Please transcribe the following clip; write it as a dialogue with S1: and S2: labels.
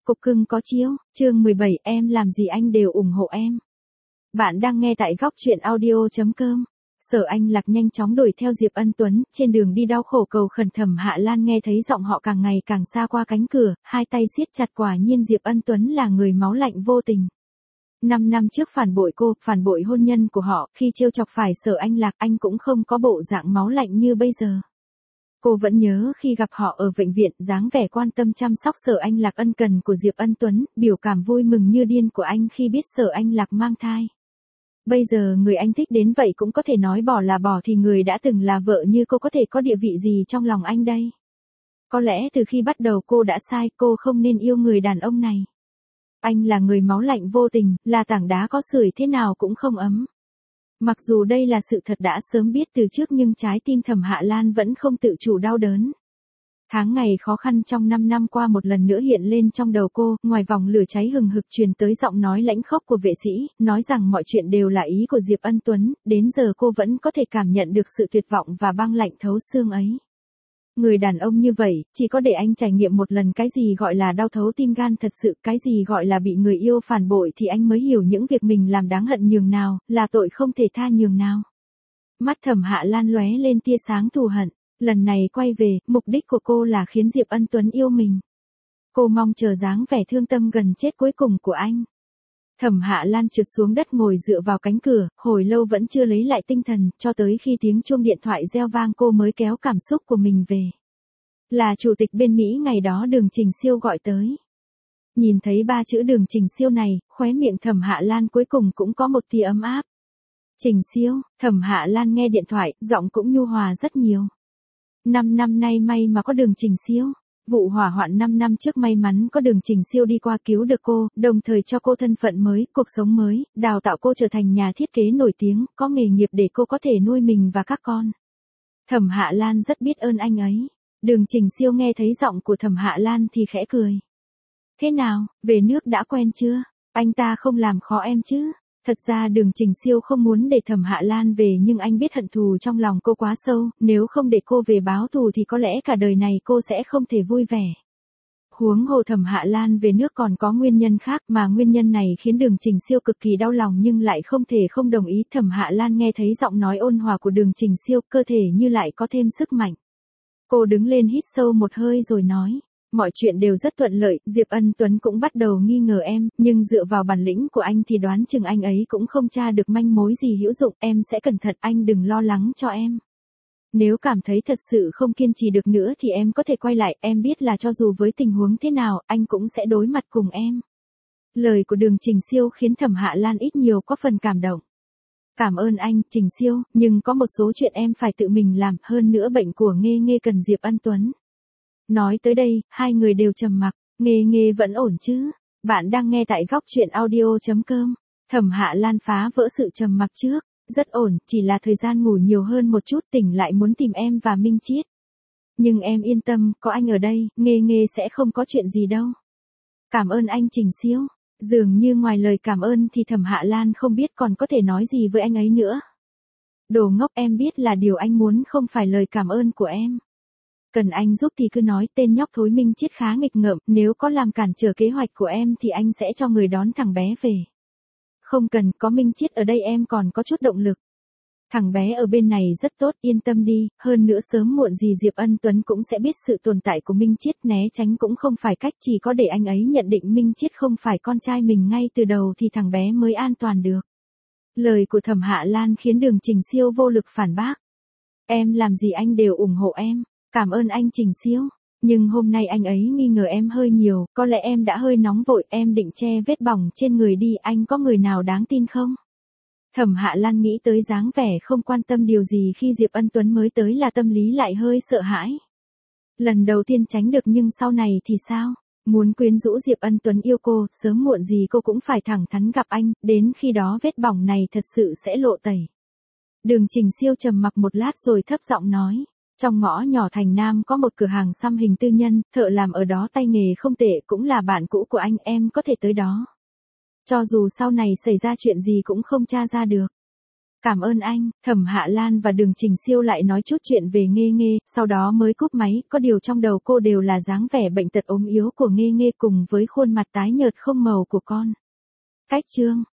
S1: Cục cưng có chiếu, chương 17, em làm gì anh đều ủng hộ em. Bạn đang nghe tại góc truyện audio.com. Sở Anh Lạc nhanh chóng đuổi theo Diệp Ân Tuấn, trên đường đi đau khổ cầu khẩn. Thẩm Hạ Lan nghe thấy giọng họ càng ngày càng xa qua cánh cửa, hai tay siết chặt, quả nhiên Diệp Ân Tuấn là người máu lạnh vô tình. 5 năm trước phản bội cô, phản bội hôn nhân của họ, khi trêu chọc phải Sở Anh Lạc anh cũng không có bộ dạng máu lạnh như bây giờ. Cô vẫn nhớ khi gặp họ ở bệnh viện, dáng vẻ quan tâm chăm sóc Sở Anh Lạc ân cần của Diệp Ân Tuấn, biểu cảm vui mừng như điên của anh khi biết Sở Anh Lạc mang thai. Bây giờ người anh thích đến vậy cũng có thể nói bỏ là bỏ thì người đã từng là vợ như cô có thể có địa vị gì trong lòng anh đây? Có lẽ từ khi bắt đầu cô đã sai, cô không nên yêu người đàn ông này. Anh là người máu lạnh vô tình, là tảng đá có sưởi thế nào cũng không ấm. Mặc dù đây là sự thật đã sớm biết từ trước nhưng trái tim Thẩm Hạ Lan vẫn không tự chủ đau đớn. Tháng ngày khó khăn trong 5 năm qua một lần nữa hiện lên trong đầu cô, ngoài vòng lửa cháy hừng hực truyền tới giọng nói lãnh khốc của vệ sĩ, nói rằng mọi chuyện đều là ý của Diệp Ân Tuấn, đến giờ cô vẫn có thể cảm nhận được sự tuyệt vọng và băng lạnh thấu xương ấy. Người đàn ông như vậy, chỉ có để anh trải nghiệm một lần cái gì gọi là đau thấu tim gan thật sự, cái gì gọi là bị người yêu phản bội thì anh mới hiểu những việc mình làm đáng hận nhường nào, là tội không thể tha nhường nào. Mắt Thẩm Hạ Lan lóe lên tia sáng thù hận, lần này quay về, mục đích của cô là khiến Diệp Ân Tuấn yêu mình. Cô mong chờ dáng vẻ thương tâm gần chết cuối cùng của anh. Thẩm Hạ Lan trượt xuống đất ngồi dựa vào cánh cửa, hồi lâu vẫn chưa lấy lại tinh thần, cho tới khi tiếng chuông điện thoại reo vang cô mới kéo cảm xúc của mình về. Là chủ tịch bên Mỹ ngày đó Đường Trình Siêu gọi tới. Nhìn thấy 3 chữ Đường Trình Siêu này, khóe miệng Thẩm Hạ Lan cuối cùng cũng có một tia ấm áp. Trình Siêu, Thẩm Hạ Lan nghe điện thoại, giọng cũng nhu hòa rất nhiều. 5 năm nay may mà có Đường Trình Siêu. Vụ hỏa hoạn 5 năm trước may mắn có Đường Trình Siêu đi qua cứu được cô, đồng thời cho cô thân phận mới, cuộc sống mới, đào tạo cô trở thành nhà thiết kế nổi tiếng, có nghề nghiệp để cô có thể nuôi mình và các con. Thẩm Hạ Lan rất biết ơn anh ấy. Đường Trình Siêu nghe thấy giọng của Thẩm Hạ Lan thì khẽ cười. Thế nào, về nước đã quen chưa? Anh ta không làm khó em chứ? Thật ra Đường Trình Siêu không muốn để Thẩm Hạ Lan về nhưng anh biết hận thù trong lòng cô quá sâu, nếu không để cô về báo thù thì có lẽ cả đời này cô sẽ không thể vui vẻ. Huống hồ Thẩm Hạ Lan về nước còn có nguyên nhân khác mà nguyên nhân này khiến Đường Trình Siêu cực kỳ đau lòng nhưng lại không thể không đồng ý. Thẩm Hạ Lan nghe thấy giọng nói ôn hòa của Đường Trình Siêu, cơ thể như lại có thêm sức mạnh. Cô đứng lên hít sâu một hơi rồi nói. Mọi chuyện đều rất thuận lợi, Diệp Ân Tuấn cũng bắt đầu nghi ngờ em, nhưng dựa vào bản lĩnh của anh thì đoán chừng anh ấy cũng không tra được manh mối gì hữu dụng, em sẽ cẩn thận, anh đừng lo lắng cho em. Nếu cảm thấy thật sự không kiên trì được nữa thì em có thể quay lại, em biết là cho dù với tình huống thế nào, anh cũng sẽ đối mặt cùng em. Lời của Đường Trình Siêu khiến Thẩm Hạ Lan ít nhiều có phần cảm động. Cảm ơn anh, Trình Siêu, nhưng có một số chuyện em phải tự mình làm, hơn nữa bệnh của Nghê Nghê cần Diệp Ân Tuấn. Nói tới đây, hai người đều trầm mặc. Nghê Nghê vẫn ổn chứ? Bạn đang nghe tại góc truyện audio.com. Thẩm Hạ Lan phá vỡ sự trầm mặc trước. Rất ổn, chỉ là thời gian ngủ nhiều hơn một chút, tỉnh lại muốn tìm em và Minh Chiết. Nhưng em yên tâm, có anh ở đây, Nghê Nghê sẽ không có chuyện gì đâu. Cảm ơn anh Trình Siêu. Dường như ngoài lời cảm ơn thì Thẩm Hạ Lan không biết còn có thể nói gì với anh ấy nữa. Đồ ngốc, em biết là điều anh muốn không phải lời cảm ơn của em. Cần anh giúp thì cứ nói, tên nhóc thối Minh Chiết khá nghịch ngợm, nếu có làm cản trở kế hoạch của em thì anh sẽ cho người đón thằng bé về. Không cần, có Minh Chiết ở đây em còn có chút động lực. Thằng bé ở bên này rất tốt, yên tâm đi, hơn nữa sớm muộn gì Diệp Ân Tuấn cũng sẽ biết sự tồn tại của Minh Chiết, né tránh cũng không phải cách, chỉ có để anh ấy nhận định Minh Chiết không phải con trai mình ngay từ đầu thì thằng bé mới an toàn được. Lời của Thẩm Hạ Lan khiến Đường Trình Siêu vô lực phản bác. Em làm gì anh đều ủng hộ em. Cảm ơn anh Trình Siêu, nhưng hôm nay anh ấy nghi ngờ em hơi nhiều, có lẽ em đã hơi nóng vội, em định che vết bỏng trên người đi, anh có người nào đáng tin không? Thẩm Hạ Lan nghĩ tới dáng vẻ không quan tâm điều gì khi Diệp Ân Tuấn mới tới là tâm lý lại hơi sợ hãi. Lần đầu tiên tránh được nhưng sau này thì sao? Muốn quyến rũ Diệp Ân Tuấn yêu cô, sớm muộn gì cô cũng phải thẳng thắn gặp anh, đến khi đó vết bỏng này thật sự sẽ lộ tẩy. Đường Trình Siêu trầm mặc một lát rồi thấp giọng nói. Trong ngõ nhỏ thành Nam có một cửa hàng xăm hình tư nhân, thợ làm ở đó tay nghề không tệ, cũng là bạn cũ của anh, em có thể tới đó. Cho dù sau này xảy ra chuyện gì cũng không tra ra được. Cảm ơn anh, Thẩm Hạ Lan và Đường Trình Siêu lại nói chút chuyện về Nghê Nghê, sau đó mới cúp máy, có điều trong đầu cô đều là dáng vẻ bệnh tật ốm yếu của Nghê Nghê cùng với khuôn mặt tái nhợt không màu của con. Cách chương